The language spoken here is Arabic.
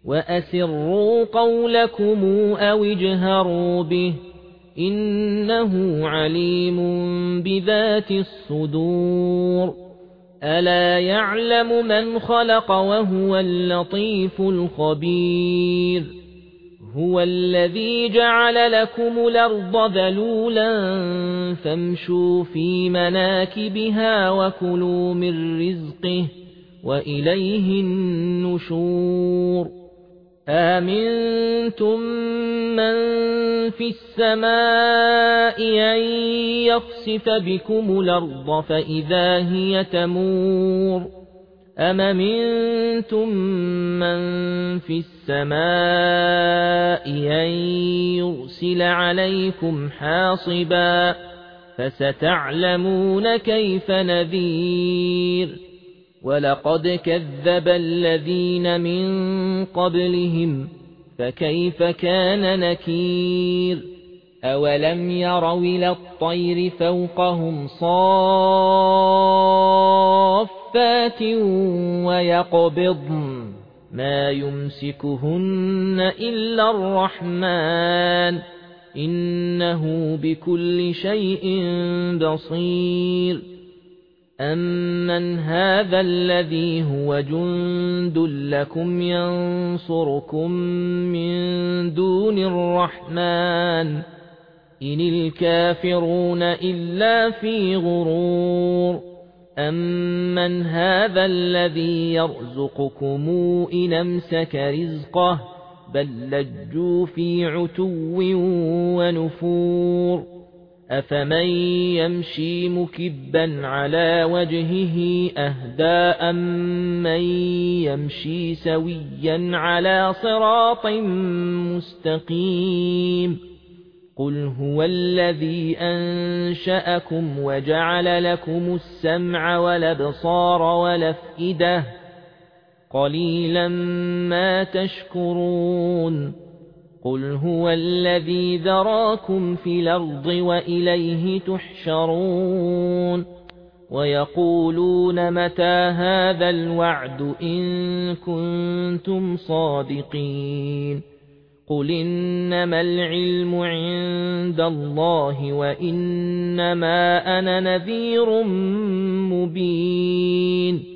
وأسروا قولكم أو اجهروا به إنه عليم بذات الصدور ألا يعلم من خلق وهو اللطيف الخبير هو الذي جعل لكم الأرض ذلولا فامشوا في مناكبها وكلوا من رزقه وإليه النشور آمنتم من في السماء أن يخسف بكم الأرض فإذا هي تمور أم منتم من في السماء أن يرسل عليكم حاصبا فستعلمون كيف نذير ولقد كذب الذين من قبلهم فكيف كان نكير أولم يروا إلى الطير فوقهم صافات ويقبضن ما يمسكهن إلا الرحمن إنه بكل شيء بصير أمن هذا الذي هو جند لكم ينصركم من دون الرحمن إن الكافرون إلا في غرور أمن هذا الذي يرزقكم إن أمسك رزقه بل لجوا في عتو ونفور أفمن يمشي مكبا على وجهه أهدى أمن يمشي سويا على صراط مستقيم قل هو الذي أنشأكم وجعل لكم السمع والأبصار والأفئدة قليلا ما تشكرون قل هو الذي ذراكم في الأرض وإليه تحشرون ويقولون متى هذا الوعد إن كنتم صادقين قل إنما العلم عند الله وإنما أنا نذير مبين